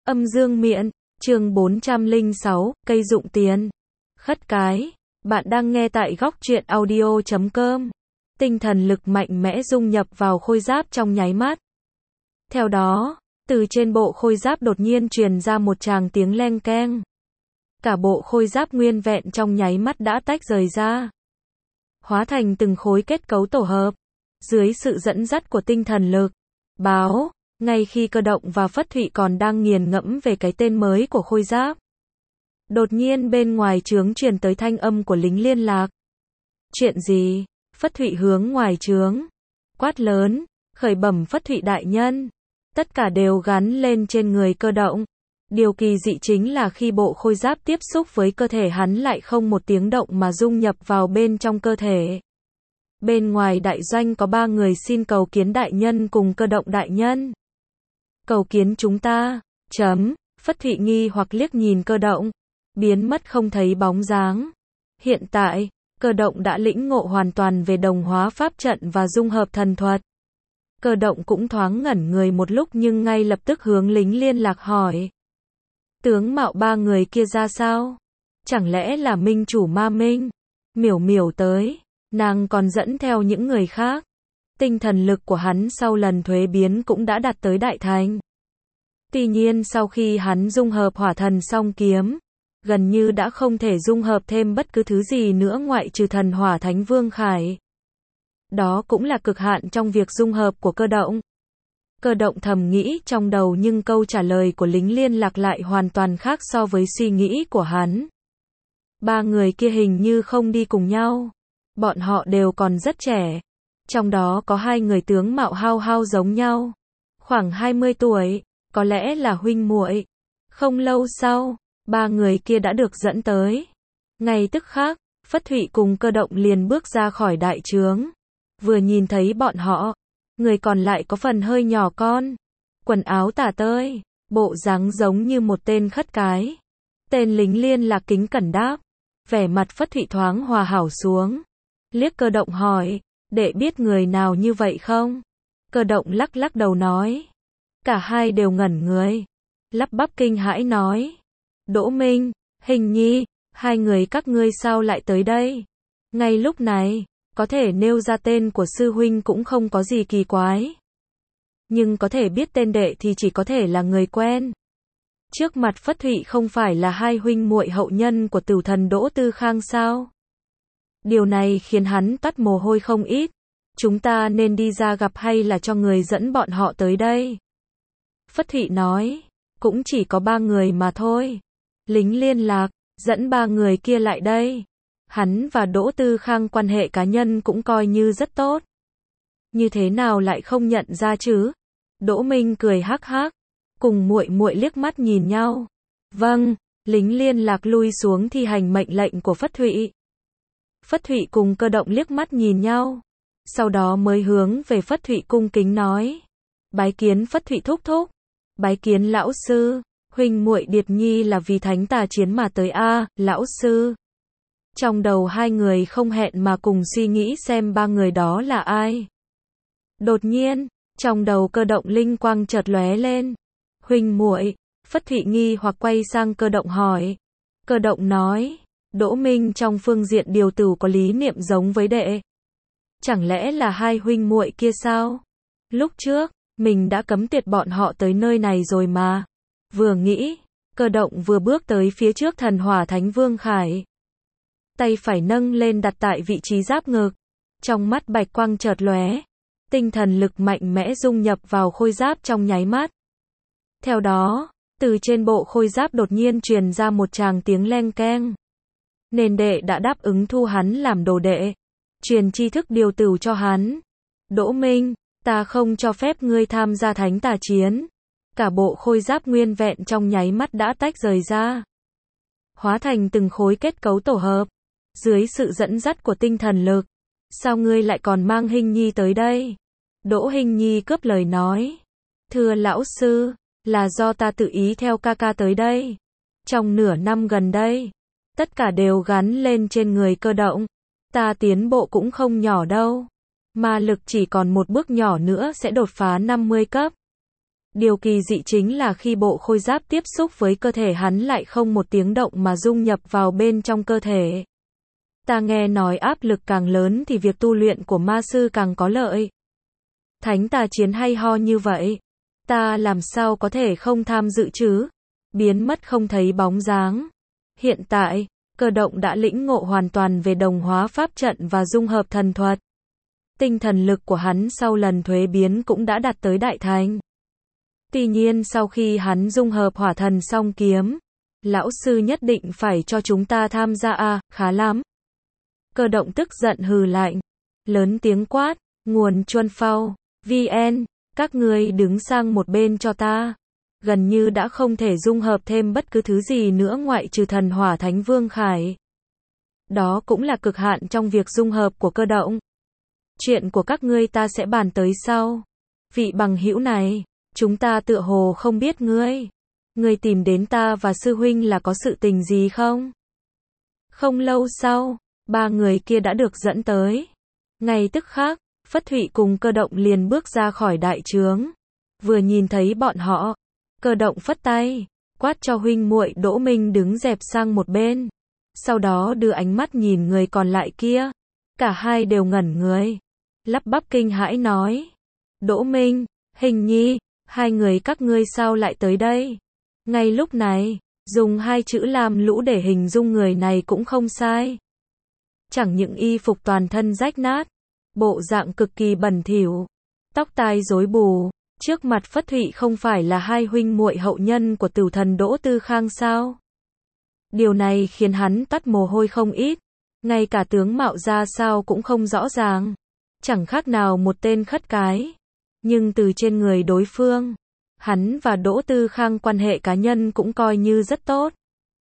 Âm dương miện, chương 406, cây dụng tiền. Khất cái, bạn đang nghe tại góc truyện audio.com. Tinh thần lực mạnh mẽ dung nhập vào khôi giáp trong nháy mắt. Theo đó, từ trên bộ khôi giáp đột nhiên truyền ra một tràng tiếng leng keng. Cả bộ khôi giáp nguyên vẹn trong nháy mắt đã tách rời ra, hóa thành từng khối kết cấu tổ hợp. Dưới sự dẫn dắt của tinh thần lực, báo, ngay khi Cơ Động và Phất Thụy còn đang nghiền ngẫm về cái tên mới của khôi giáp, đột nhiên bên ngoài trướng truyền tới thanh âm của lính liên lạc. Chuyện gì? Phất Thụy hướng ngoài trướng, quát lớn, khởi bẩm Phất Thụy đại nhân. Tất cả đều gắn lên trên người Cơ Động. Điều kỳ dị chính là khi bộ khôi giáp tiếp xúc với cơ thể hắn lại không một tiếng động mà dung nhập vào bên trong cơ thể. Bên ngoài đại doanh có 3 người xin cầu kiến đại nhân cùng Cơ Động đại nhân. Cầu kiến chúng ta, Phất Thụy nghi hoặc liếc nhìn Cơ Động, biến mất không thấy bóng dáng. Hiện tại, Cơ Động đã lĩnh ngộ hoàn toàn về đồng hóa pháp trận và dung hợp thần thuật. Cơ Động cũng thoáng ngẩn người một lúc nhưng ngay lập tức hướng lính liên lạc hỏi. Tướng mạo 3 người kia ra sao? Chẳng lẽ là minh chủ Ma Minh? Miểu Miểu tới, nàng còn dẫn theo những người khác. Tinh thần lực của hắn sau lần thuế biến cũng đã đạt tới đại thành. Tuy nhiên sau khi hắn dung hợp hỏa thần song kiếm, gần như đã không thể dung hợp thêm bất cứ thứ gì nữa ngoại trừ thần hỏa thánh vương khải. Đó cũng là cực hạn trong việc dung hợp của Cơ Động. Cơ Động thầm nghĩ trong đầu nhưng câu trả lời của lính liên lạc lại hoàn toàn khác so với suy nghĩ của hắn. 3 người kia hình như không đi cùng nhau. Bọn họ đều còn rất trẻ. Trong đó có 2 người tướng mạo hao hao giống nhau. Khoảng 20 tuổi, có lẽ là huynh muội. Không lâu sau, 3 người kia đã được dẫn tới. Ngay tức khắc, Phất Thụy cùng Cơ Động liền bước ra khỏi đại trướng. Vừa nhìn thấy bọn họ, người còn lại có phần hơi nhỏ con. Quần áo tả tơi, bộ dáng giống như một tên khất cái. Tên lính liên lạc kính cẩn đáp. Vẻ mặt Phất Thụy thoáng hòa hảo xuống. Liếc Cơ Động hỏi, đệ biết người nào như vậy không? Cơ Động lắc lắc đầu nói. Cả hai đều ngẩn người. Lắp bắp kinh hãi nói. Đỗ Minh, Hình Nhi, 2 người các ngươi sao lại tới đây? Ngay lúc này, có thể nêu ra tên của sư huynh cũng không có gì kỳ quái. Nhưng có thể biết tên đệ thì chỉ có thể là người quen. Trước mặt Phất Thụy không phải là 2 huynh muội hậu nhân của Tửu Thần Đỗ Tư Khang sao? Điều này khiến hắn toát mồ hôi không ít. Chúng ta nên đi ra gặp hay là cho người dẫn bọn họ tới đây? Phất Thụy nói, cũng chỉ có 3 người mà thôi. Lính liên lạc, dẫn 3 người kia lại đây. Hắn và Đỗ Tư Khang quan hệ cá nhân cũng coi như rất tốt. Như thế nào lại không nhận ra chứ? Đỗ Minh cười hắc hắc, cùng muội muội liếc mắt nhìn nhau. Vâng, lính liên lạc lui xuống thi hành mệnh lệnh của Phất Thụy. Phất Thụy cùng Cơ Động liếc mắt nhìn nhau, sau đó mới hướng về Phất Thụy cung kính nói. Bái kiến Phất Thụy thúc thúc. Bái kiến lão sư, huynh muội Điệp Nhi là vì thánh tà chiến mà tới a, lão sư. Trong đầu 2 người không hẹn mà cùng suy nghĩ xem 3 người đó là ai. Đột nhiên, trong đầu Cơ Động linh quang chợt lóe lên. Huynh muội, Phất Thụy nghi hoặc quay sang Cơ Động hỏi. Cơ Động nói, Đỗ Minh trong phương diện điều tử có lý niệm giống với đệ. Chẳng lẽ là 2 huynh muội kia sao? Lúc trước, mình đã cấm tuyệt bọn họ tới nơi này rồi mà. Vừa nghĩ, Cơ Động vừa bước tới phía trước thần hỏa thánh vương khải. Tay phải nâng lên đặt tại vị trí giáp ngực. Trong mắt bạch quang chợt lóe. Tinh thần lực mạnh mẽ dung nhập vào khôi giáp trong nháy mắt. Theo đó, từ trên bộ khôi giáp đột nhiên truyền ra một tràng tiếng leng keng. Nên đệ đã đáp ứng thu hắn làm đồ đệ. Truyền tri thức điều tử cho hắn. Đỗ Minh, ta không cho phép ngươi tham gia thánh tà chiến. Cả bộ khôi giáp nguyên vẹn trong nháy mắt đã tách rời ra, hóa thành từng khối kết cấu tổ hợp. Dưới sự dẫn dắt của tinh thần lực, sao ngươi lại còn mang Hình Nhi tới đây? Đỗ Hình Nhi cướp lời nói. Thưa lão sư, là do ta tự ý theo ca ca tới đây. Trong nửa năm gần đây, tất cả đều gắn lên trên người Cơ Động. Ta tiến bộ cũng không nhỏ đâu. Ma lực chỉ còn một bước nhỏ nữa sẽ đột phá 50 cấp. Điều kỳ dị chính là khi bộ khôi giáp tiếp xúc với cơ thể hắn lại không một tiếng động mà dung nhập vào bên trong cơ thể. Ta nghe nói áp lực càng lớn thì việc tu luyện của ma sư càng có lợi. Thánh tà chiến hay ho như vậy, ta làm sao có thể không tham dự chứ? Biến mất không thấy bóng dáng. Hiện tại, Cơ Động đã lĩnh ngộ hoàn toàn về đồng hóa pháp trận và dung hợp thần thuật. Tinh thần lực của hắn sau lần thuế biến cũng đã đạt tới đại thành. Tuy nhiên sau khi hắn dung hợp hỏa thần song kiếm, lão sư nhất định phải cho chúng ta tham gia à, khá lắm. Cơ Động tức giận hừ lạnh, lớn tiếng quát, nguồn chuân phao, VN, các ngươi đứng sang một bên cho ta. Gần như đã không thể dung hợp thêm bất cứ thứ gì nữa ngoại trừ thần hỏa thánh vương khải. Đó cũng là cực hạn trong việc dung hợp của Cơ Động. Chuyện của các ngươi ta sẽ bàn tới sau. Vị bằng hữu này, chúng ta tựa hồ không biết ngươi. Ngươi tìm đến ta và sư huynh là có sự tình gì không? Không lâu sau, ba người kia đã được dẫn tới. Ngay tức khắc, Phất Thụy cùng Cơ Động liền bước ra khỏi đại trướng. Vừa nhìn thấy bọn họ, Cơ Động phất tay, quát cho huynh muội Đỗ Minh đứng dẹp sang một bên. Sau đó đưa ánh mắt nhìn người còn lại kia. Cả hai đều ngẩn người, lắp bắp kinh hãi nói. Đỗ Minh, Hình Nhi, hai người các ngươi sao lại tới đây? Ngay lúc này, dùng hai chữ lam lũ để hình dung người này cũng không sai. Chẳng những y phục toàn thân rách nát, bộ dạng cực kỳ bẩn thỉu, tóc tai rối bù, trước mặt Phất Thụy không phải là hai huynh muội hậu nhân của Tửu Thần Đỗ Tư Khang sao? Điều này khiến hắn toát mồ hôi không ít, ngay cả tướng mạo ra sao cũng không rõ ràng, chẳng khác nào một tên khất cái. Nhưng từ trên người đối phương, hắn và Đỗ Tư Khang quan hệ cá nhân cũng coi như rất tốt.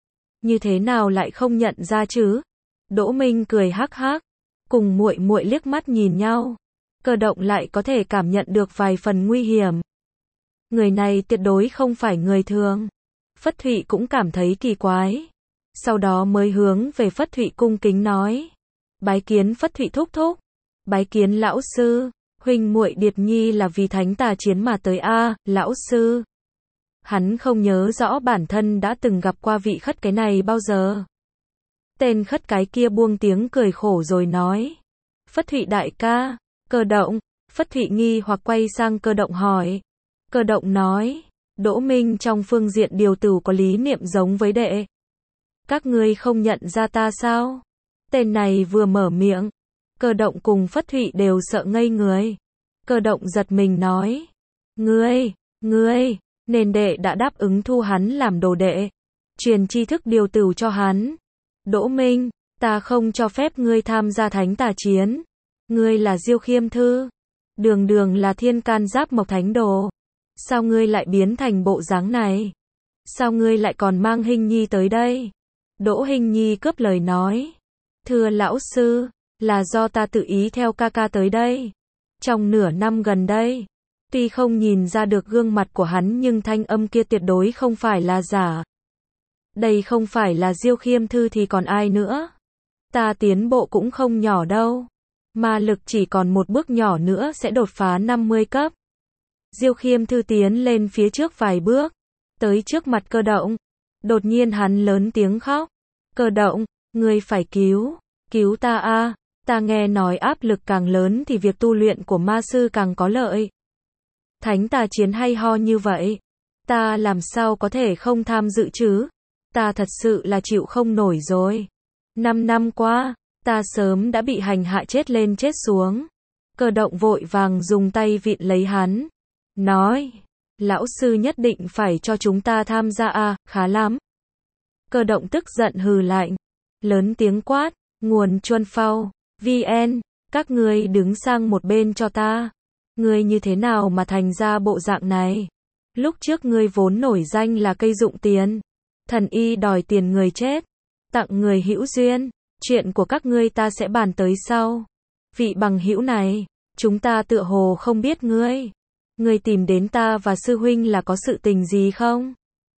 Như thế nào lại không nhận ra chứ? Đỗ Minh cười hắc hắc, cùng muội muội liếc mắt nhìn nhau. Cơ Động lại có thể cảm nhận được vài phần nguy hiểm. Người này tuyệt đối không phải người thường. Phất Thụy cũng cảm thấy kỳ quái. Sau đó mới hướng về Phất Thụy cung kính nói. Bái kiến Phất Thụy thúc thúc. Bái kiến lão sư. Huynh muội Điệp Nhi là vì thánh tà chiến mà tới a, lão sư. Hắn không nhớ rõ bản thân đã từng gặp qua vị khất cái này bao giờ. Tên khất cái kia buông tiếng cười khổ rồi nói. Phất Thụy đại ca, Cơ Động. Phất Thụy nghi hoặc quay sang Cơ Động hỏi. Cơ Động nói, Đỗ Minh trong phương diện điều tử có lý niệm giống với đệ. Các ngươi không nhận ra ta sao? Tên này vừa mở miệng, Cơ Động cùng Phất Thụy đều sợ ngây người. Cơ Động giật mình nói, ngươi, nên đệ đã đáp ứng thu hắn làm đồ đệ, truyền tri thức điều tử cho hắn. Đỗ Minh, ta không cho phép ngươi tham gia thánh tà chiến. Ngươi là Diêu Khiêm Thư, đường đường là thiên can giáp mộc thánh đồ. Sao ngươi lại biến thành bộ dáng này? Sao ngươi lại còn mang Hình Nhi tới đây? Đỗ Hình Nhi cướp lời nói. Thưa lão sư, là do ta tự ý theo ca ca tới đây. Trong nửa năm gần đây, tuy không nhìn ra được gương mặt của hắn nhưng thanh âm kia tuyệt đối không phải là giả. Đây không phải là Diêu Khiêm Thư thì còn ai nữa? Ta tiến bộ cũng không nhỏ đâu. Ma lực chỉ còn một bước nhỏ nữa sẽ đột phá 50 cấp. Diêu Khiêm Thư tiến lên phía trước vài bước, tới trước mặt Cơ Động. Đột nhiên hắn lớn tiếng khóc. Cơ Động, ngươi phải cứu ta a, ta nghe nói áp lực càng lớn thì việc tu luyện của ma sư càng có lợi. Thánh tà chiến hay ho như vậy, ta làm sao có thể không tham dự chứ? Ta thật sự là chịu không nổi rồi. 5 năm qua, ta sớm đã bị hành hạ chết lên chết xuống. Cơ Động vội vàng dùng tay vịn lấy hắn, nói, lão sư nhất định phải cho chúng ta tham gia à, khá lắm. Cơ Động tức giận hừ lạnh, lớn tiếng quát, nguồn chuân phao, VN, các ngươi đứng sang một bên cho ta. Ngươi như thế nào mà thành ra bộ dạng này? Lúc trước ngươi vốn nổi danh là cây dụng tiền. Thần y đòi tiền người chết, tặng người hữu duyên. Chuyện của các ngươi ta sẽ bàn tới sau. Vị bằng hữu này, chúng ta tựa hồ không biết ngươi. Ngươi tìm đến ta và sư huynh là có sự tình gì không?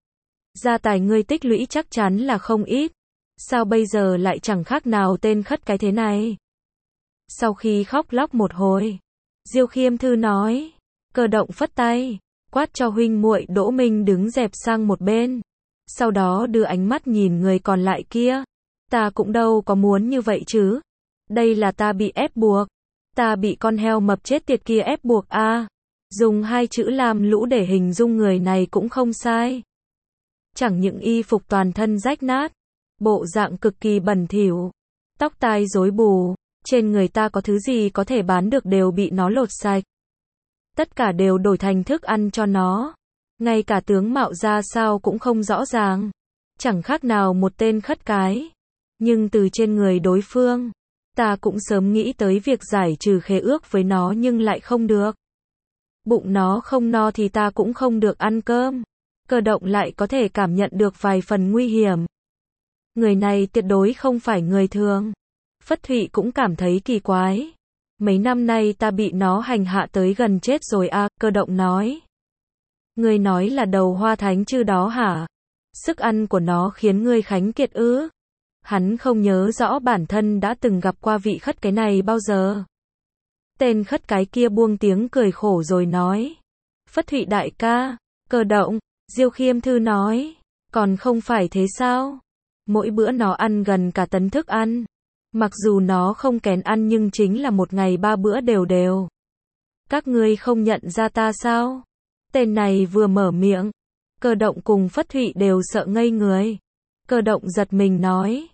Gia tài ngươi tích lũy chắc chắn là không ít. Sao bây giờ lại chẳng khác nào tên khất cái thế này? Sau khi khóc lóc một hồi, Diêu Khiêm Thư nói, Cơ Động phất tay, quát cho huynh muội Đỗ Minh đứng dẹp sang một bên. Sau đó đưa ánh mắt nhìn người còn lại kia. Ta cũng đâu có muốn như vậy chứ. Đây là ta bị ép buộc. Ta bị con heo mập chết tiệt kia ép buộc a. Dùng hai chữ lam lũ để hình dung người này cũng không sai. Chẳng những y phục toàn thân rách nát, bộ dạng cực kỳ bẩn thỉu, tóc tai rối bù, trên người ta có thứ gì có thể bán được đều bị nó lột sạch. Tất cả đều đổi thành thức ăn cho nó. Ngay cả tướng mạo ra sao cũng không rõ ràng. Chẳng khác nào một tên khất cái. Nhưng từ trên người đối phương, ta cũng sớm nghĩ tới việc giải trừ khế ước với nó nhưng lại không được. Bụng nó không no thì ta cũng không được ăn cơm. Cơ động lại có thể cảm nhận được vài phần nguy hiểm. Người này tuyệt đối không phải người thường. Phất Thụy cũng cảm thấy kỳ quái. Mấy năm nay ta bị nó hành hạ tới gần chết rồi a, Cơ động nói. Ngươi nói là đầu hoa thánh chư đó hả? Sức ăn của nó khiến ngươi khánh kiệt ư? Hắn không nhớ rõ bản thân đã từng gặp qua vị khất cái này bao giờ. Tên khất cái kia buông tiếng cười khổ rồi nói. Phất Thụy đại ca, Cơ động, Diêu Khiêm Thư nói. Còn không phải thế sao? Mỗi bữa nó ăn gần cả tấn thức ăn. Mặc dù nó không kén ăn nhưng chính là một ngày 3 bữa đều đều. Các ngươi không nhận ra ta sao? Tên này vừa mở miệng, Cơ động cùng Phất Thụy đều sợ ngây người. Cơ động giật mình nói.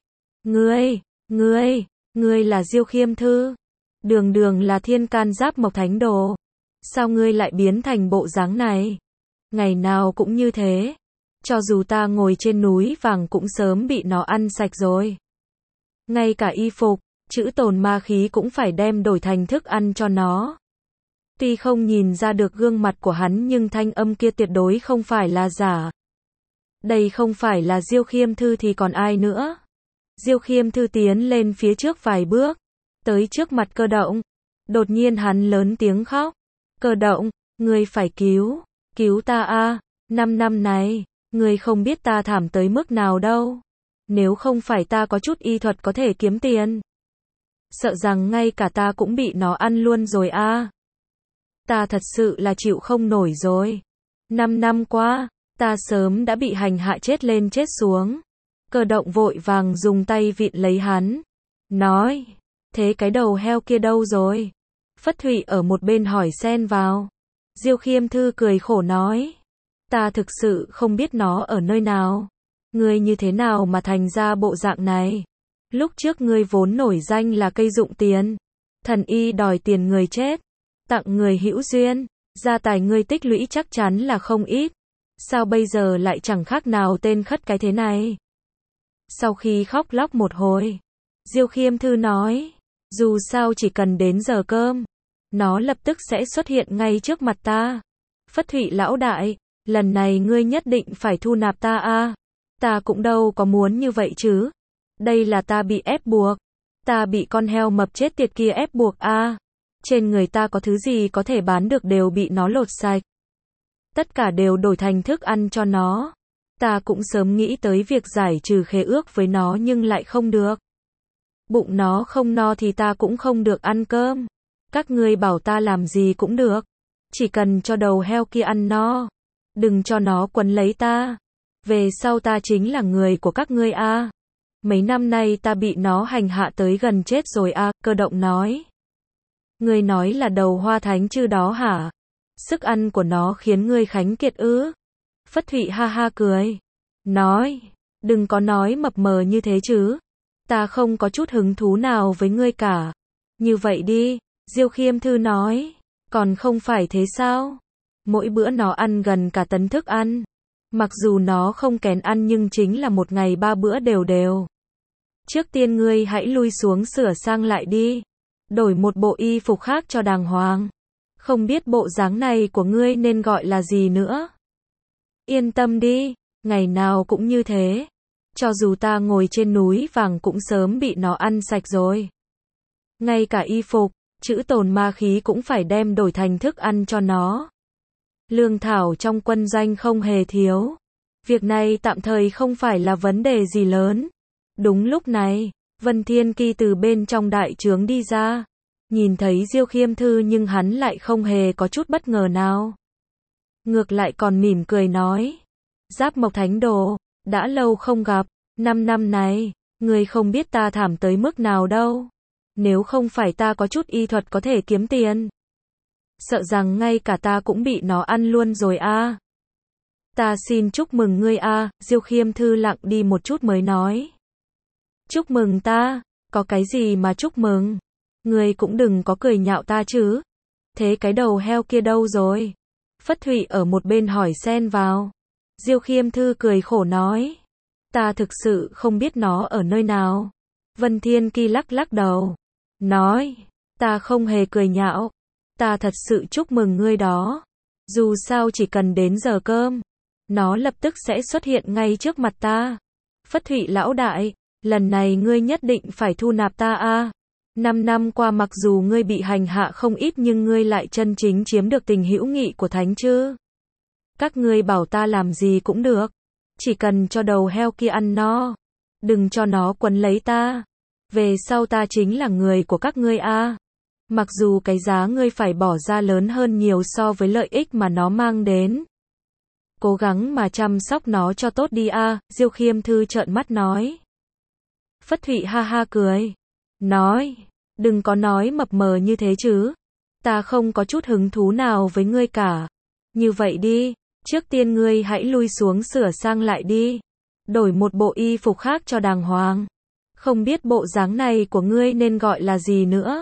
Ngươi là Diêu Khiêm Thư. Đường đường là thiên can giáp mộc thánh đồ. Sao ngươi lại biến thành bộ dáng này? Ngày nào cũng như thế. Cho dù ta ngồi trên núi vàng cũng sớm bị nó ăn sạch rồi. Ngay cả y phục, chữ tồn ma khí cũng phải đem đổi thành thức ăn cho nó. Tuy không nhìn ra được gương mặt của hắn nhưng thanh âm kia tuyệt đối không phải là giả. Đây không phải là Diêu Khiêm Thư thì còn ai nữa? Diêu Khiêm Thư tiến lên phía trước vài bước, tới trước mặt Cơ động. Đột nhiên hắn lớn tiếng khóc. Cơ động, ngươi phải cứu ta a. 5 năm này, ngươi không biết ta thảm tới mức nào đâu. Nếu không phải ta có chút y thuật có thể kiếm tiền, sợ rằng ngay cả ta cũng bị nó ăn luôn rồi a. Ta thật sự là chịu không nổi rồi. 5 năm qua, ta sớm đã bị hành hạ chết lên chết xuống. Cơ động vội vàng dùng tay vịn lấy hắn. Nói, thế cái đầu heo kia đâu rồi? Phất Thụy ở một bên hỏi xen vào. Diêu Khiêm Thư cười khổ nói. Ta thực sự không biết nó ở nơi nào. Ngươi như thế nào mà thành ra bộ dạng này? Lúc trước ngươi vốn nổi danh là cây dụng tiền. Thần y đòi tiền người chết, tặng người hữu duyên, gia tài ngươi tích lũy chắc chắn là không ít. Sao bây giờ lại chẳng khác nào tên khất cái thế này? Sau khi khóc lóc một hồi, Diêu Khiêm Thư nói, dù sao chỉ cần đến giờ cơm, nó lập tức sẽ xuất hiện ngay trước mặt ta. Phất Thụy lão đại, lần này ngươi nhất định phải thu nạp ta a. Ta cũng đâu có muốn như vậy chứ. Đây là ta bị ép buộc. Ta bị con heo mập chết tiệt kia ép buộc a. Trên người ta có thứ gì có thể bán được đều bị nó lột sạch. Tất cả đều đổi thành thức ăn cho nó. Ta cũng sớm nghĩ tới việc giải trừ khế ước với nó nhưng lại không được. Bụng nó không no thì ta cũng không được ăn cơm. Các ngươi bảo ta làm gì cũng được. Chỉ cần cho đầu heo kia ăn no. Đừng cho nó quấn lấy ta. Về sau ta chính là người của các ngươi a. Mấy năm nay ta bị nó hành hạ tới gần chết rồi a. Cơ động nói. Ngươi nói là đầu hoa thánh chư đó hả? Sức ăn của nó khiến ngươi khánh kiệt ư? Phất Thụy ha ha cười. Nói. Đừng có nói mập mờ như thế chứ. Ta không có chút hứng thú nào với ngươi cả. Như vậy đi. Diêu Khiêm Thư nói. Còn không phải thế sao? Mỗi bữa nó ăn gần cả tấn thức ăn. Mặc dù nó không kén ăn nhưng chính là một ngày 3 bữa đều đều. Trước tiên ngươi hãy lui xuống sửa sang lại đi. Đổi một bộ y phục khác cho đàng hoàng. Không biết bộ dáng này của ngươi nên gọi là gì nữa. Yên tâm đi, ngày nào cũng như thế. Cho dù ta ngồi trên núi vàng cũng sớm bị nó ăn sạch rồi. Ngay cả y phục, chữ tồn ma khí cũng phải đem đổi thành thức ăn cho nó. Lương thảo trong quân doanh không hề thiếu. Việc này tạm thời không phải là vấn đề gì lớn. Đúng lúc này, Vân Thiên Kỳ từ bên trong đại trướng đi ra. Nhìn thấy Diêu Khiêm Thư nhưng hắn lại không hề có chút bất ngờ nào. ngược lại còn mỉm cười nói. Giáp Mộc Thánh Đồ, đã lâu không gặp, 5 năm này, ngươi không biết ta thảm tới mức nào đâu. Nếu không phải ta có chút y thuật có thể kiếm tiền, sợ rằng ngay cả ta cũng bị nó ăn luôn rồi a. Ta xin chúc mừng ngươi a, Diêu Khiêm Thư lặng đi một chút mới nói. Chúc mừng ta, có cái gì mà chúc mừng? Ngươi cũng đừng có cười nhạo ta chứ. Thế cái đầu heo kia đâu rồi? Phất Thụy ở một bên hỏi xen vào. Diêu Khiêm Thư cười khổ nói. Ta thực sự không biết nó ở nơi nào. Vân Thiên Kỳ lắc lắc đầu. Nói, ta không hề cười nhạo. Ta thật sự chúc mừng ngươi đó. Dù sao chỉ cần đến giờ cơm, nó lập tức sẽ xuất hiện ngay trước mặt ta. Phất Thụy lão đại, lần này ngươi nhất định phải thu nạp ta a. 5 năm qua mặc dù ngươi bị hành hạ không ít nhưng ngươi lại chân chính chiếm được tình hữu nghị của Thánh Chư. Các ngươi bảo ta làm gì cũng được, chỉ cần cho đầu heo kia ăn no, đừng cho nó quấn lấy ta. Về sau ta chính là người của các ngươi a. Mặc dù cái giá ngươi phải bỏ ra lớn hơn nhiều so với lợi ích mà nó mang đến. Cố gắng mà chăm sóc nó cho tốt đi a, Diêu Khiêm Thư trợn mắt nói. Phất Thụy ha ha cười. Nói, đừng có nói mập mờ như thế chứ. Ta không có chút hứng thú nào với ngươi cả. Như vậy đi, trước tiên ngươi hãy lui xuống sửa sang lại đi. Đổi một bộ y phục khác cho đàng hoàng. Không biết bộ dáng này của ngươi nên gọi là gì nữa.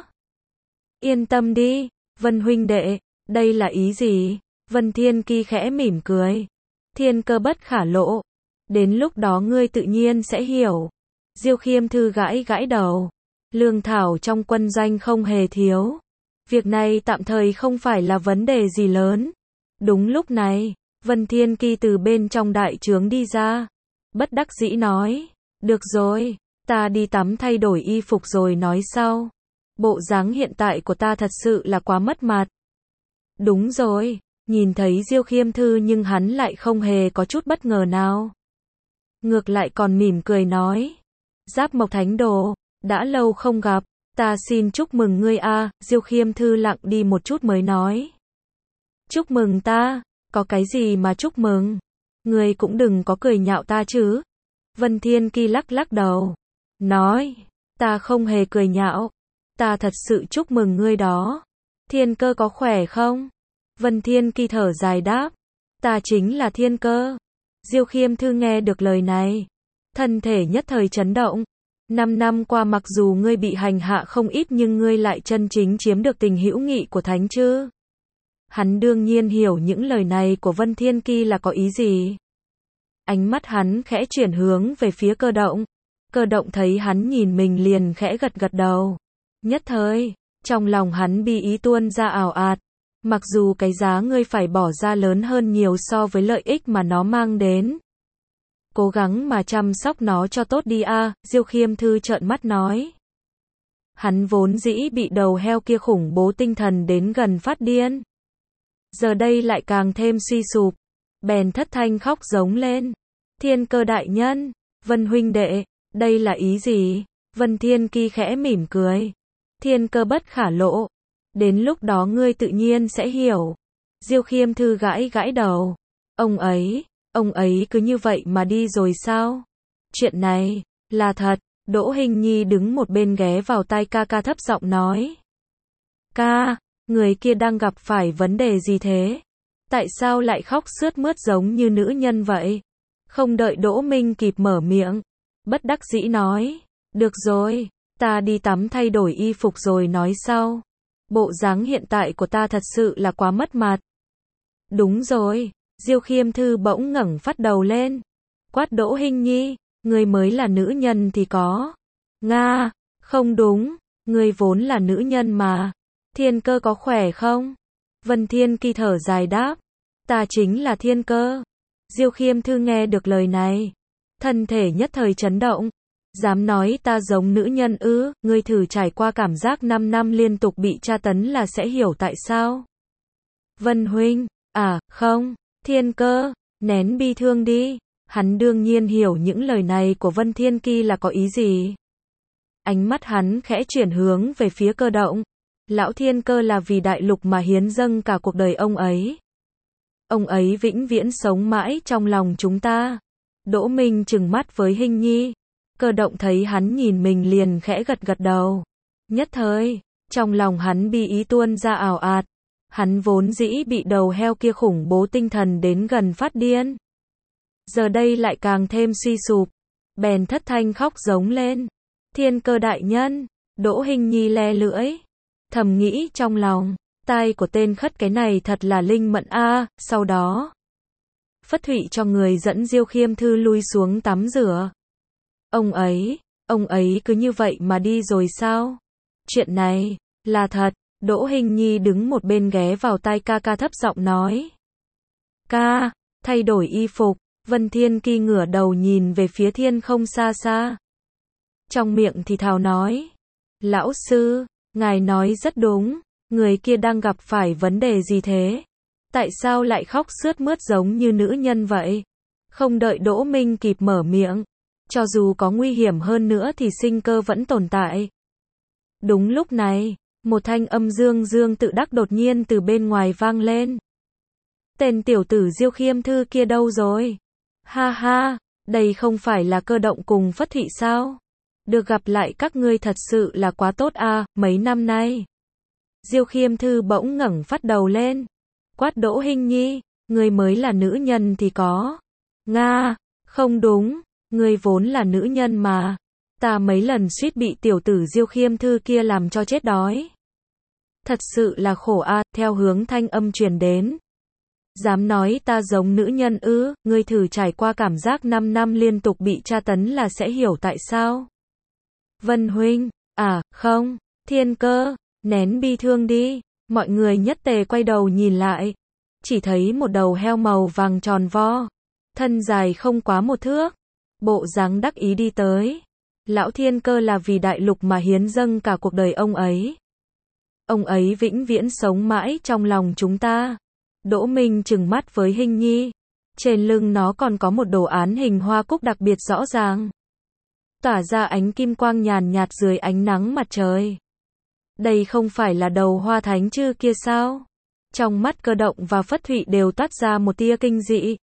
Yên tâm đi, Vân huynh đệ, đây là ý gì? Vân Thiên Kỳ khẽ mỉm cười. Thiên cơ bất khả lộ. Đến lúc đó ngươi tự nhiên sẽ hiểu. Diêu Khiêm Thư gãi gãi đầu. Lương thảo trong quân doanh không hề thiếu. Việc này tạm thời không phải là vấn đề gì lớn. Đúng lúc này, Vân Thiên Kỳ từ bên trong đại trướng đi ra. Bất đắc dĩ nói. Được rồi, ta đi tắm thay đổi y phục rồi nói sau. Bộ dáng hiện tại của ta thật sự là quá mất mặt. Đúng rồi, nhìn thấy Diêu Khiêm Thư nhưng hắn lại không hề có chút bất ngờ nào. Ngược lại còn mỉm cười nói. Giáp Mộc Thánh Đồ, đã lâu không gặp, ta xin chúc mừng ngươi a, Diêu Khiêm Thư lặng đi một chút mới nói. Chúc mừng ta, có cái gì mà chúc mừng? Ngươi cũng đừng có cười nhạo ta chứ. Vân Thiên Kỳ lắc lắc đầu. Nói, ta không hề cười nhạo. Ta thật sự chúc mừng ngươi đó. Thiên Cơ có khỏe không? Vân Thiên Kỳ thở dài đáp. Ta chính là Thiên Cơ. Diêu Khiêm Thư nghe được lời này, thân thể nhất thời chấn động. 5 năm qua mặc dù ngươi bị hành hạ không ít nhưng ngươi lại chân chính chiếm được tình hữu nghị của Thánh Chư. Hắn đương nhiên hiểu những lời này của Vân Thiên Kỳ là có ý gì. Ánh mắt hắn khẽ chuyển hướng về phía Cơ Động. Cơ Động thấy hắn nhìn mình liền khẽ gật gật đầu. Nhất thời, trong lòng hắn bi ý tuôn ra ào ạt. Mặc dù cái giá ngươi phải bỏ ra lớn hơn nhiều so với lợi ích mà nó mang đến. Cố gắng mà chăm sóc nó cho tốt đi a, Diêu Khiêm Thư trợn mắt nói. Hắn vốn dĩ bị đầu heo kia khủng bố tinh thần đến gần phát điên. Giờ đây lại càng thêm suy sụp. Bèn thất thanh khóc giống lên. Thiên Cơ đại nhân, Vân huynh đệ, đây là ý gì? Vân Thiên Kỳ khẽ mỉm cười. Thiên cơ bất khả lộ. Đến lúc đó ngươi tự nhiên sẽ hiểu. Diêu Khiêm Thư gãi gãi đầu. Ông ấy cứ như vậy mà đi rồi sao? Chuyện này, là thật. Đỗ Hình Nhi đứng một bên ghé vào tai ca ca thấp giọng nói. Ca, người kia đang gặp phải vấn đề gì thế? Tại sao lại khóc sướt mướt giống như nữ nhân vậy? Không đợi Đỗ Minh kịp mở miệng. Bất đắc dĩ nói. Được rồi, ta đi tắm thay đổi y phục rồi nói sau. Bộ dáng hiện tại của ta thật sự là quá mất mặt. Đúng rồi, Diêu Khiêm Thư bỗng ngẩng phát đầu lên. Quát Đỗ Hình Nhi, ngươi mới là nữ nhân thì có. Nga, không đúng, ngươi vốn là nữ nhân mà. Thiên Cơ có khỏe không? Vân Thiên Kỳ thở dài đáp. Ta chính là Thiên Cơ. Diêu Khiêm Thư nghe được lời này, thân thể nhất thời chấn động. Dám nói ta giống nữ nhân ư? Ngươi thử trải qua cảm giác 5 năm liên tục bị tra tấn là sẽ hiểu tại sao. Vân huynh, à, không, Thiên Cơ, nén bi thương đi. Hắn đương nhiên hiểu những lời này của Vân Thiên Kỳ là có ý gì. Ánh mắt hắn khẽ chuyển hướng về phía Cơ Động. Lão Thiên Cơ là vì đại lục mà hiến dâng cả cuộc đời ông ấy. Ông ấy vĩnh viễn sống mãi trong lòng chúng ta. Đỗ Minh trừng mắt với Hinh Nhi. Cơ Động thấy hắn nhìn mình liền khẽ gật gật đầu. Nhất thời, trong lòng hắn bi ý tuôn ra ào ạt. Hắn vốn dĩ bị đầu heo kia khủng bố tinh thần đến gần phát điên. Giờ đây lại càng thêm suy sụp. Bèn thất thanh khóc giống lên. Thiên Cơ đại nhân, Đỗ Hinh Nhi le lưỡi. Thầm nghĩ trong lòng, tai của tên khất cái này thật là linh mẫn a. Sau đó, Phất Thụy cho người dẫn Diêu Khiêm Thư lui xuống tắm rửa. Ông ấy cứ như vậy mà đi rồi sao? Chuyện này, là thật. Đỗ Hinh Nhi đứng một bên ghé vào tai ca ca thấp giọng nói. Ca, thay đổi y phục. Vân Thiên Kỳ ngửa đầu nhìn về phía thiên không xa xa. Trong miệng thì thào nói. Lão sư, ngài nói rất đúng. Người kia đang gặp phải vấn đề gì thế? Tại sao lại khóc sướt mướt giống như nữ nhân vậy? Không đợi Đỗ Minh kịp mở miệng. Cho dù có nguy hiểm hơn nữa thì sinh cơ vẫn tồn tại. Đúng lúc này, một thanh âm dương dương tự đắc đột nhiên từ bên ngoài vang lên. Tên tiểu tử Diêu Khiêm Thư kia đâu rồi? Ha ha, đây không phải là Cơ Động cùng Phất Thụy sao? Được gặp lại các ngươi thật sự là quá tốt a, mấy năm nay. Diêu Khiêm Thư bỗng ngẩng phát đầu lên. Quát Đỗ Hinh Nhi, ngươi mới là nữ nhân thì có. Nga, không đúng, ngươi vốn là nữ nhân mà. Ta mấy lần suýt bị tiểu tử Diêu Khiêm Thư kia làm cho chết đói. Thật sự là khổ a, theo hướng thanh âm truyền đến. Dám nói ta giống nữ nhân ư? Ngươi thử trải qua cảm giác 5 năm liên tục bị tra tấn là sẽ hiểu tại sao. Vân huynh, à, không, Thiên Cơ, nén bi thương đi. Mọi người nhất tề quay đầu nhìn lại. Chỉ thấy một đầu heo màu vàng tròn vo. Thân dài không quá 1 thước. Bộ dáng đắc ý đi tới. Lão Thiên Cơ là vì đại lục mà hiến dâng cả cuộc đời ông ấy. Ông ấy vĩnh viễn sống mãi trong lòng chúng ta. Đỗ Minh trừng mắt với Hinh Nhi. Trên lưng nó còn có một đồ án hình hoa cúc đặc biệt rõ ràng. Tỏa ra ánh kim quang nhàn nhạt dưới ánh nắng mặt trời. Đây không phải là đầu hoa thánh chư kia sao? Trong mắt Cơ Động và Phất Thụy đều toát ra một tia kinh dị.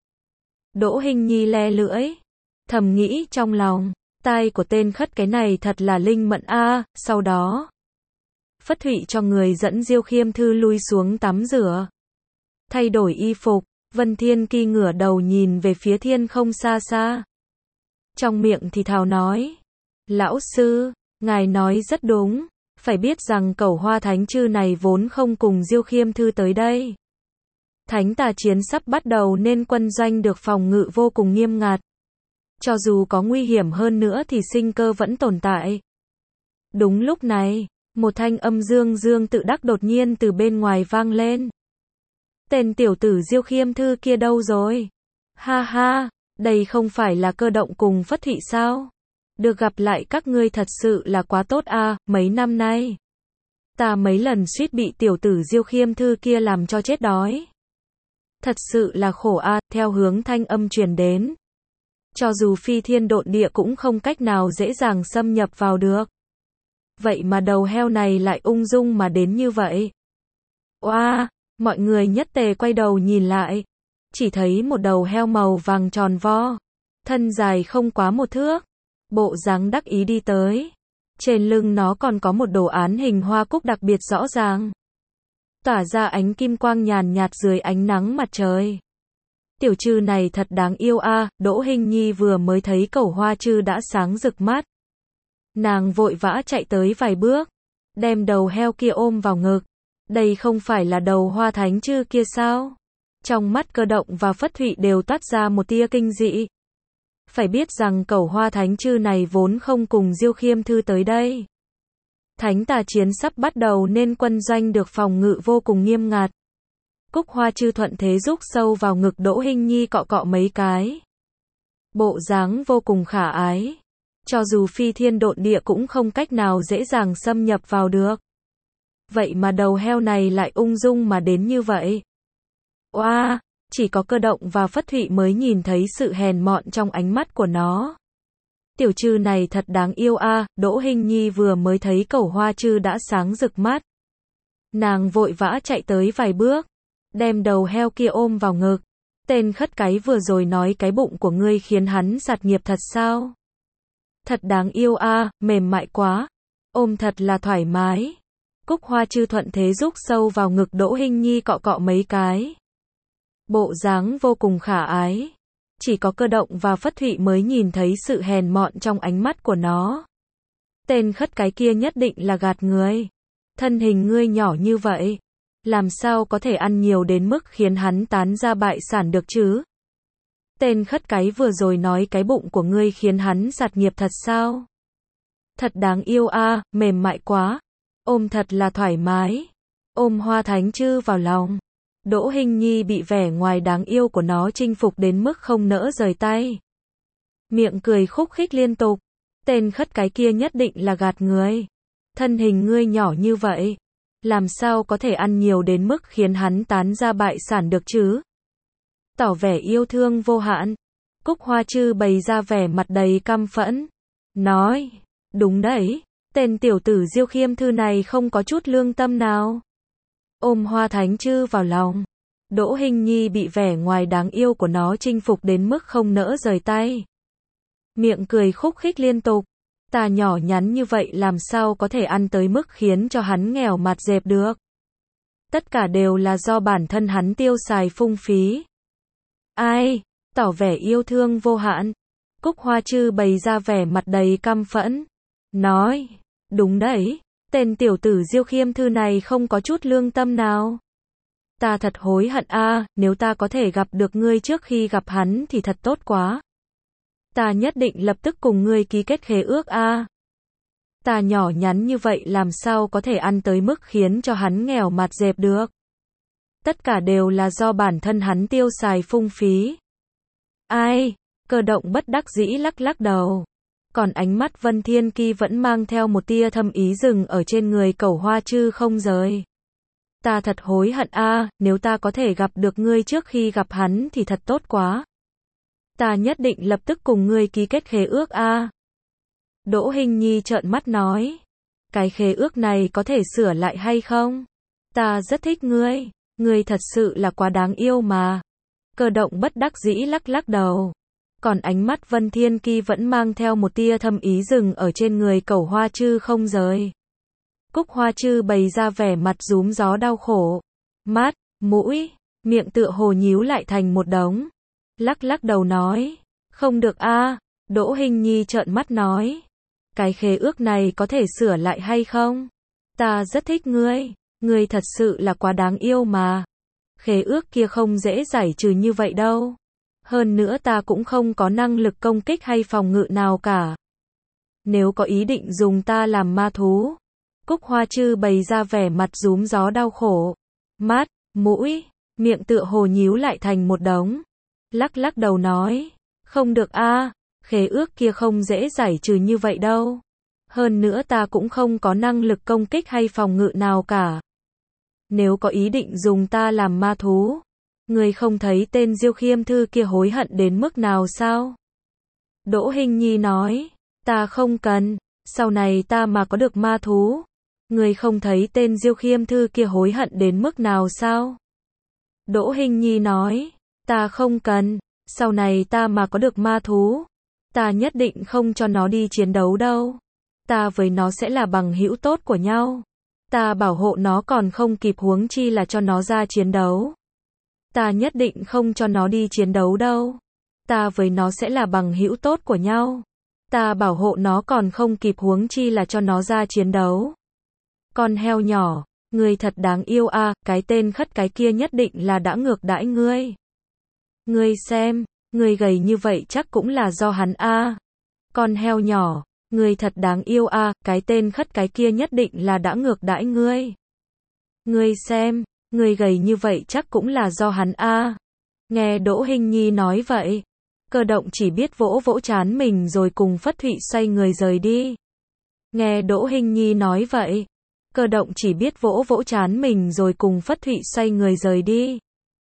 Đỗ Hinh Nhi le lưỡi. Thầm nghĩ trong lòng, tai của tên khất cái này thật là linh mẫn a. Sau đó, Phất Thụy cho người dẫn Diêu Khiêm Thư lui xuống tắm rửa. Thay đổi y phục, Vân Thiên Kỳ ngửa đầu nhìn về phía thiên không xa xa. Trong miệng thì thào nói. Lão sư, ngài nói rất đúng. Phải biết rằng Cẩu Hoa Thánh Chư này vốn không cùng Diêu Khiêm Thư tới đây. Thánh tà chiến sắp bắt đầu nên quân doanh được phòng ngự vô cùng nghiêm ngặt. Cho dù có nguy hiểm hơn nữa thì sinh cơ vẫn tồn tại. Đúng lúc này, một thanh âm dương dương tự đắc đột nhiên từ bên ngoài vang lên. Tên tiểu tử Diêu Khiêm Thư kia đâu rồi? Ha ha, đây không phải là Cơ Động cùng Phất Thụy sao? Được gặp lại các ngươi thật sự là quá tốt a, mấy năm nay. Ta mấy lần suýt bị tiểu tử Diêu Khiêm Thư kia làm cho chết đói. Thật sự là khổ a, theo hướng thanh âm truyền đến. Cho dù phi thiên độn địa cũng không cách nào dễ dàng xâm nhập vào được. Vậy mà đầu heo này lại ung dung mà đến như vậy. Oa, mọi người nhất tề quay đầu nhìn lại. Chỉ thấy một đầu heo màu vàng tròn vo. Thân dài không quá 1 thước. Bộ dáng đắc ý đi tới. Trên lưng nó còn có một đồ án hình hoa cúc đặc biệt rõ ràng. Tỏa ra ánh kim quang nhàn nhạt dưới ánh nắng mặt trời. Tiểu trư này thật đáng yêu a. Đỗ Hinh Nhi vừa mới thấy Cẩu Hoa Trư đã sáng rực mắt. Nàng vội vã chạy tới vài bước. Đem đầu heo kia ôm vào ngực. Đây không phải là đầu hoa thánh chư kia sao? Trong mắt Cơ Động và Phất Thụy đều toát ra một tia kinh dị. Phải biết rằng Cẩu Hoa Thánh Chư này vốn không cùng Diêu Khiêm Thư tới đây. Thánh tà chiến sắp bắt đầu nên quân doanh được phòng ngự vô cùng nghiêm ngặt. Cúc Hoa Chư thuận thế rúc sâu vào ngực Đỗ Hinh Nhi cọ cọ mấy cái. Bộ dáng vô cùng khả ái. Cho dù phi thiên độn địa cũng không cách nào dễ dàng xâm nhập vào được. Vậy mà đầu heo này lại ung dung mà đến như vậy. Oa, chỉ có Cơ Động và Phất Thụy mới nhìn thấy sự hèn mọn trong ánh mắt của nó. Tiểu trư này thật đáng yêu a. Đỗ Hinh Nhi vừa mới thấy Cẩu Hoa Trư đã sáng rực mắt. Nàng vội vã chạy tới vài bước. đem đầu heo kia ôm vào ngực. Tên khất cái vừa rồi nói cái bụng của ngươi khiến hắn sạt nghiệp thật sao? Thật đáng yêu a, mềm mại quá. Ôm thật là thoải mái. Cúc Hoa Chư thuận thế rúc sâu vào ngực Đỗ Hinh Nhi cọ cọ mấy cái. Bộ dáng vô cùng khả ái. Chỉ có Cơ Động và Phất Thụy mới nhìn thấy sự hèn mọn trong ánh mắt của nó. Tên khất cái kia nhất định là gạt người. Thân hình ngươi nhỏ như vậy, làm sao có thể ăn nhiều đến mức khiến hắn tán ra bại sản được chứ? Tên khất cái vừa rồi nói cái bụng của ngươi khiến hắn sạt nghiệp thật sao? Thật đáng yêu a, mềm mại quá. Ôm thật là thoải mái. Ôm Hoa Thánh Chư vào lòng. Đỗ Hinh Nhi bị vẻ ngoài đáng yêu của nó chinh phục đến mức không nỡ rời tay. Miệng cười khúc khích liên tục. Tên khất cái kia nhất định là gạt người. Thân hình ngươi nhỏ như vậy, làm sao có thể ăn nhiều đến mức khiến hắn tán ra bại sản được chứ? Tỏ vẻ yêu thương vô hạn. Cúc Hoa Chư bày ra vẻ mặt đầy căm phẫn. Nói, đúng đấy, tên tiểu tử Diêu Khiêm Thư này không có chút lương tâm nào. Ôm Hoa Thánh Chư vào lòng. Đỗ Hinh Nhi bị vẻ ngoài đáng yêu của nó chinh phục đến mức không nỡ rời tay. Miệng cười khúc khích liên tục. Ta nhỏ nhắn như vậy làm sao có thể ăn tới mức khiến cho hắn nghèo mặt dẹp được. Tất cả đều là do bản thân hắn tiêu xài phung phí. Ai? Tỏ vẻ yêu thương vô hạn. Cúc Hoa Chư bày ra vẻ mặt đầy căm phẫn. Nói, đúng đấy, tên tiểu tử Diêu Khiêm Thư này không có chút lương tâm nào. Ta thật hối hận a, nếu ta có thể gặp được ngươi trước khi gặp hắn thì thật tốt quá. Ta nhất định lập tức cùng ngươi ký kết khế ước a. Ta nhỏ nhắn như vậy làm sao có thể ăn tới mức khiến cho hắn nghèo mặt dẹp được. Tất cả đều là do bản thân hắn tiêu xài phung phí. Ai? Cơ Động bất đắc dĩ lắc lắc đầu. Còn ánh mắt Vân Thiên Ki vẫn mang theo một tia thâm ý dừng ở trên người Cẩu Hoa Chư không rời. Ta thật hối hận a, nếu ta có thể gặp được ngươi trước khi gặp hắn thì thật tốt quá. Ta nhất định lập tức cùng ngươi ký kết khế ước a. Đỗ Hinh Nhi trợn mắt nói. Cái khế ước này có thể sửa lại hay không? Ta rất thích ngươi. Ngươi thật sự là quá đáng yêu mà. Cơ Động bất đắc dĩ lắc lắc đầu. Còn ánh mắt Vân Thiên Ki vẫn mang theo một tia thâm ý dừng ở trên người Cẩu Hoa Chư không rời. Cúc Hoa Chư bày ra vẻ mặt rúm gió đau khổ. Mắt, mũi, miệng tựa hồ nhíu lại thành một đống. Lắc lắc đầu nói. Không được a. Đỗ Hinh Nhi trợn mắt nói. Cái khế ước này có thể sửa lại hay không? Ta rất thích ngươi. Ngươi thật sự là quá đáng yêu mà. Khế ước kia không dễ giải trừ như vậy đâu. Hơn nữa ta cũng không có năng lực công kích hay phòng ngự nào cả. Nếu có ý định dùng ta làm ma thú. Cúc Hoa Chư bày ra vẻ mặt rúm gió đau khổ. Mắt, mũi, miệng tựa hồ nhíu lại thành một đống. Lắc lắc đầu nói. Không được a, khế ước kia không dễ giải trừ như vậy đâu. Hơn nữa ta cũng không có năng lực công kích hay phòng ngự nào cả. Nếu có ý định dùng ta làm ma thú. Ngươi không thấy tên Diêu Khiêm Thư kia hối hận đến mức nào sao? Đỗ Hinh Nhi nói. Ta không cần. Sau này ta mà có được ma thú. Ngươi không thấy tên Diêu Khiêm Thư kia hối hận đến mức nào sao? Đỗ Hinh Nhi nói. Ta không cần. Sau này ta mà có được ma thú. Ta nhất định không cho nó đi chiến đấu đâu. Ta với nó sẽ là bằng hữu tốt của nhau. Ta bảo hộ nó còn không kịp huống chi là cho nó ra chiến đấu. Ta nhất định không cho nó đi chiến đấu đâu. Ta với nó sẽ là bằng hữu tốt của nhau. Ta bảo hộ nó còn không kịp huống chi là cho nó ra chiến đấu. Con heo nhỏ, ngươi thật đáng yêu a, cái tên khất cái kia nhất định là đã ngược đãi ngươi. Ngươi xem, ngươi gầy như vậy chắc cũng là do hắn a. Con heo nhỏ, ngươi thật đáng yêu a, cái tên khất cái kia nhất định là đã ngược đãi ngươi. Ngươi xem, ngươi gầy như vậy chắc cũng là do hắn a. Nghe Đỗ Hinh Nhi nói vậy, Cơ Động chỉ biết vỗ vỗ trán mình rồi cùng Phất Thụy xoay người rời đi. Nghe Đỗ Hinh Nhi nói vậy, Cơ Động chỉ biết vỗ vỗ trán mình rồi cùng Phất Thụy xoay người rời đi.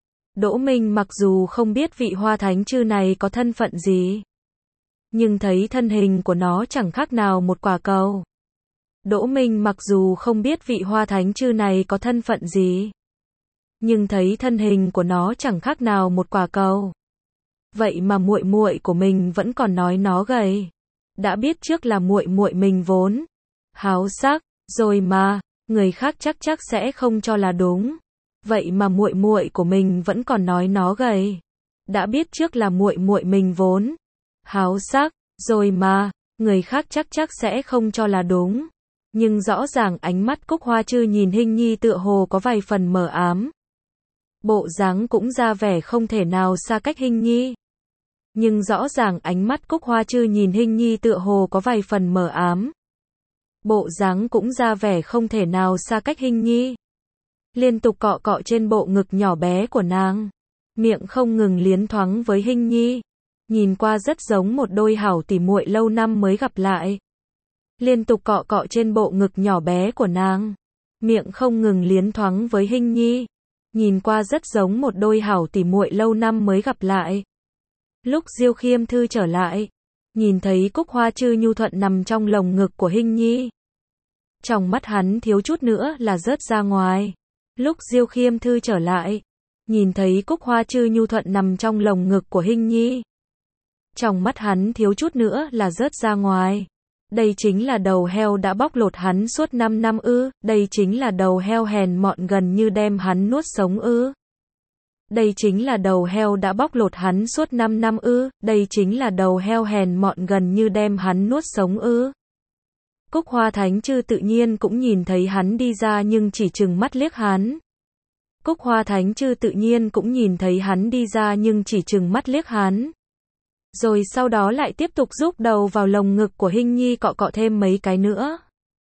Đỗ Minh mặc dù không biết vị Hoa Thánh Chư này có thân phận gì, nhưng thấy thân hình của nó chẳng khác nào một quả cầu. Đỗ Minh mặc dù không biết vị Hoa Thánh Chư này có thân phận gì, nhưng thấy thân hình của nó chẳng khác nào một quả cầu. Vậy mà muội muội của mình vẫn còn nói nó gầy. Đã biết trước là muội muội mình vốn háo sắc rồi mà, người khác chắc sẽ không cho là đúng. Vậy mà muội muội của mình vẫn còn nói nó gầy. Đã biết trước là muội muội mình vốn háo sắc rồi mà, người khác chắc sẽ không cho là đúng. Nhưng rõ ràng ánh mắt Cúc Hoa Trư nhìn Hình Nhi tựa hồ có vài phần mờ ám. Bộ dáng cũng ra vẻ không thể nào xa cách Hình Nhi. Nhưng rõ ràng ánh mắt Cúc Hoa Trư nhìn Hình Nhi tựa hồ có vài phần mờ ám. Bộ dáng cũng ra vẻ không thể nào xa cách Hình Nhi. Liên tục cọ cọ trên bộ ngực nhỏ bé của nàng. Miệng không ngừng liến thoáng với Hình Nhi. Nhìn qua rất giống một đôi hảo tỉ muội lâu năm mới gặp lại. Liên tục cọ cọ trên bộ ngực nhỏ bé của nàng. Miệng không ngừng liến thoáng với Hình Nhi. Nhìn qua rất giống một đôi hảo tỉ muội lâu năm mới gặp lại. Lúc Diêu Khiêm Thư trở lại, nhìn thấy Cúc Hoa Trư nhu thuận nằm trong lồng ngực của Hình Nhi. Trong mắt hắn thiếu chút nữa là rớt ra ngoài. Lúc Diêu Khiêm Thư trở lại, nhìn thấy Cúc Hoa Trư nhu thuận nằm trong lồng ngực của Hình Nhi. Trong mắt hắn thiếu chút nữa là rớt ra ngoài. Đây chính là đầu heo đã bóc lột hắn suốt 5 năm ư, đây chính là đầu heo hèn mọn gần như đem hắn nuốt sống ư. Đây chính là đầu heo đã bóc lột hắn suốt 5 năm ư, đây chính là đầu heo hèn mọn gần như đem hắn nuốt sống ư. Cúc Hoa Thánh Chư tự nhiên cũng nhìn thấy hắn đi ra nhưng chỉ trừng mắt liếc hắn. Cúc Hoa Thánh Chư tự nhiên cũng nhìn thấy hắn đi ra nhưng chỉ trừng mắt liếc hắn. Rồi sau đó lại tiếp tục rúc đầu vào lồng ngực của Hình Nhi cọ cọ thêm mấy cái nữa.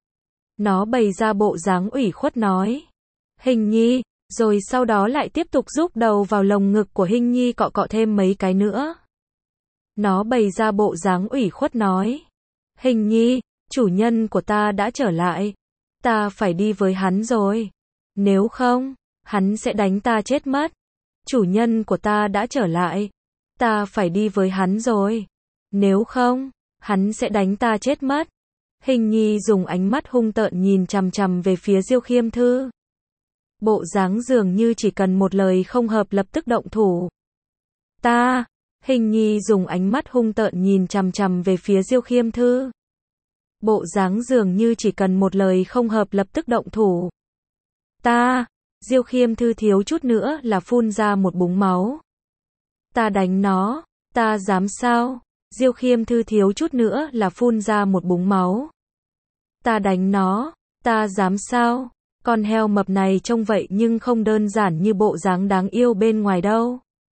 Nó bày ra bộ dáng ủy khuất nói. Hình Nhi, rồi sau đó lại tiếp tục rúc đầu vào lồng ngực của Hình Nhi cọ cọ thêm mấy cái nữa. Nó bày ra bộ dáng ủy khuất nói. Hình Nhi, chủ nhân của ta đã trở lại. Ta phải đi với hắn rồi. Nếu không, hắn sẽ đánh ta chết mất. Chủ nhân của ta đã trở lại. Ta phải đi với hắn rồi. Nếu không, hắn sẽ đánh ta chết mất. Hình Nhi dùng ánh mắt hung tợn nhìn chằm chằm về phía Diêu Khiêm Thư. Bộ dáng dường như chỉ cần một lời không hợp lập tức động thủ. Ta, Hình Nhi dùng ánh mắt hung tợn nhìn chằm chằm về phía Diêu Khiêm Thư. Bộ dáng dường như chỉ cần một lời không hợp lập tức động thủ. Ta, Diêu Khiêm Thư thiếu chút nữa là phun ra một búng máu. Ta đánh nó, ta dám sao? Diêu Khiêm Thư thiếu chút nữa là phun ra một búng máu. Ta đánh nó, ta dám sao? Con heo mập này trông vậy nhưng không đơn giản như bộ dáng đáng yêu bên ngoài đâu.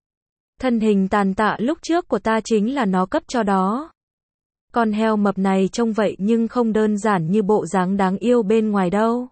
Thân hình tàn tạ lúc trước của ta chính là nó cấp cho đó. Con heo mập này trông vậy nhưng không đơn giản như bộ dáng đáng yêu bên ngoài đâu.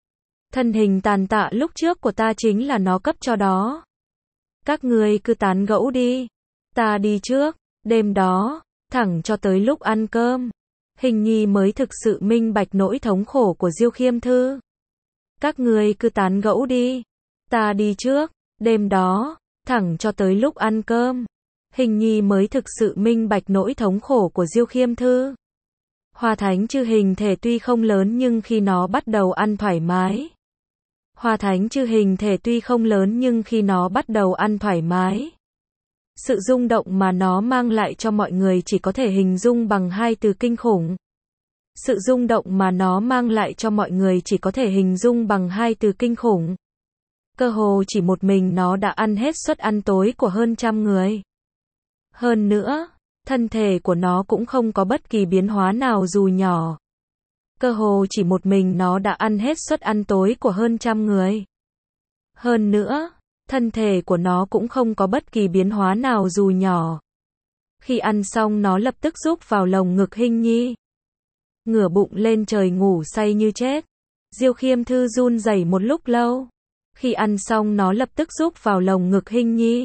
Thân hình tàn tạ lúc trước của ta chính là nó cấp cho đó. Các ngươi cứ tán gẫu đi. Ta đi trước. Đêm đó, thẳng cho tới lúc ăn cơm, Hình Nhi mới thực sự minh bạch nỗi thống khổ của Diêu Khiêm Thư. Các ngươi cứ tán gẫu đi. Ta đi trước. Đêm đó, thẳng cho tới lúc ăn cơm, Hình Nhi mới thực sự minh bạch nỗi thống khổ của Diêu Khiêm Thư. Hoa Thánh Chư hình thể tuy không lớn nhưng khi nó bắt đầu ăn thoải mái. Hoa Thánh Chư hình thể tuy không lớn nhưng khi nó bắt đầu ăn thoải mái. Sự rung động mà nó mang lại cho mọi người chỉ có thể hình dung bằng hai từ kinh khủng. Sự rung động mà nó mang lại cho mọi người chỉ có thể hình dung bằng hai từ kinh khủng. Cơ hồ chỉ một mình nó đã ăn hết suất ăn tối của hơn 100 người. Hơn nữa, thân thể của nó cũng không có bất kỳ biến hóa nào dù nhỏ. Cơ hồ chỉ một mình nó đã ăn hết suất ăn tối của hơn 100 người. Hơn nữa, thân thể của nó cũng không có bất kỳ biến hóa nào dù nhỏ. Khi ăn xong nó lập tức rúc vào lồng ngực Hình Nhi. Ngửa bụng lên trời ngủ say như chết. Diêu Khiêm Thư run rẩy một lúc lâu. Khi ăn xong nó lập tức rúc vào lồng ngực Hình Nhi.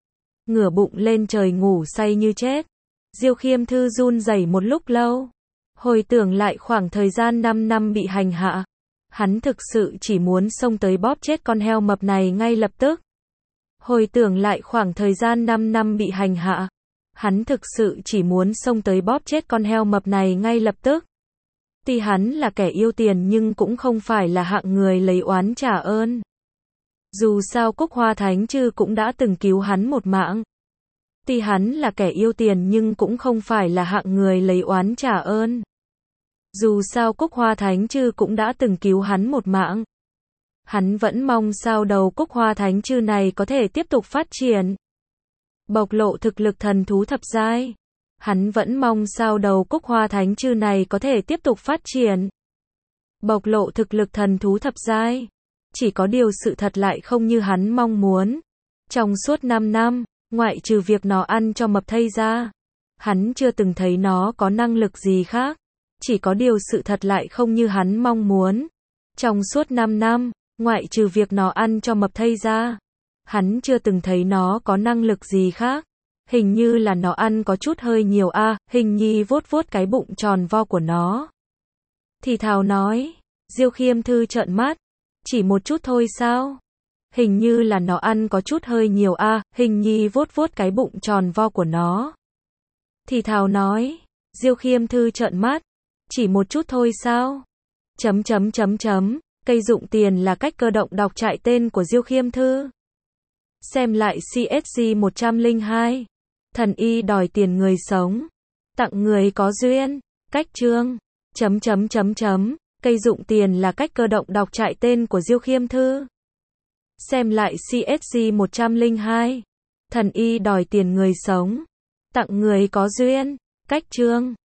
Ngửa bụng lên trời ngủ say như chết. Diêu Khiêm Thư run rẩy một lúc lâu. Hồi tưởng lại khoảng thời gian 5 năm bị hành hạ. Hắn thực sự chỉ muốn xông tới bóp chết con heo mập này ngay lập tức. Hồi tưởng lại khoảng thời gian 5 năm bị hành hạ. Hắn thực sự chỉ muốn xông tới bóp chết con heo mập này ngay lập tức. Tuy hắn là kẻ yêu tiền nhưng cũng không phải là hạng người lấy oán trả ơn. Dù sao Cúc Hoa Thánh Chư cũng đã từng cứu hắn một mạng. Tuy hắn là kẻ yêu tiền nhưng cũng không phải là hạng người lấy oán trả ơn. Dù sao Cúc Hoa Thánh Chư cũng đã từng cứu hắn một mạng. Hắn vẫn mong sao đầu Cúc Hoa Thánh Chư này có thể tiếp tục phát triển. Bộc lộ thực lực thần thú thập giai. Hắn vẫn mong sao đầu Cúc Hoa Thánh Chư này có thể tiếp tục phát triển. Bộc lộ thực lực thần thú thập giai. Chỉ có điều sự thật lại không như hắn mong muốn. Trong suốt 5 năm, ngoại trừ việc nó ăn cho mập thây ra, hắn chưa từng thấy nó có năng lực gì khác. Chỉ có điều sự thật lại không như hắn mong muốn. Trong suốt 5 năm, ngoại trừ việc nó ăn cho mập thây ra, hắn chưa từng thấy nó có năng lực gì khác. Hình như là nó ăn có chút hơi nhiều a. Hình nhi vuốt vuốt cái bụng tròn vo của nó, thì thào nói. Diêu Khiêm Thư trợn mắt. Chỉ một chút thôi sao? Hình như là nó ăn có chút hơi nhiều a. Hình nhi vuốt vuốt cái bụng tròn vo của nó, thì thào nói. Diêu Khiêm Thư trợn mắt. Chỉ một chút thôi sao? Cây dụng tiền là cách cơ động đọc trại tên của Diêu Khiêm Thư. Xem lại CSG 102. Thần y đòi tiền người sống, tặng người có duyên. Cách chương. Cây dụng tiền là cách cơ động đọc trại tên của Diêu Khiêm Thư. Xem lại CSG 102. Thần y đòi tiền người sống, tặng người có duyên. Cách chương.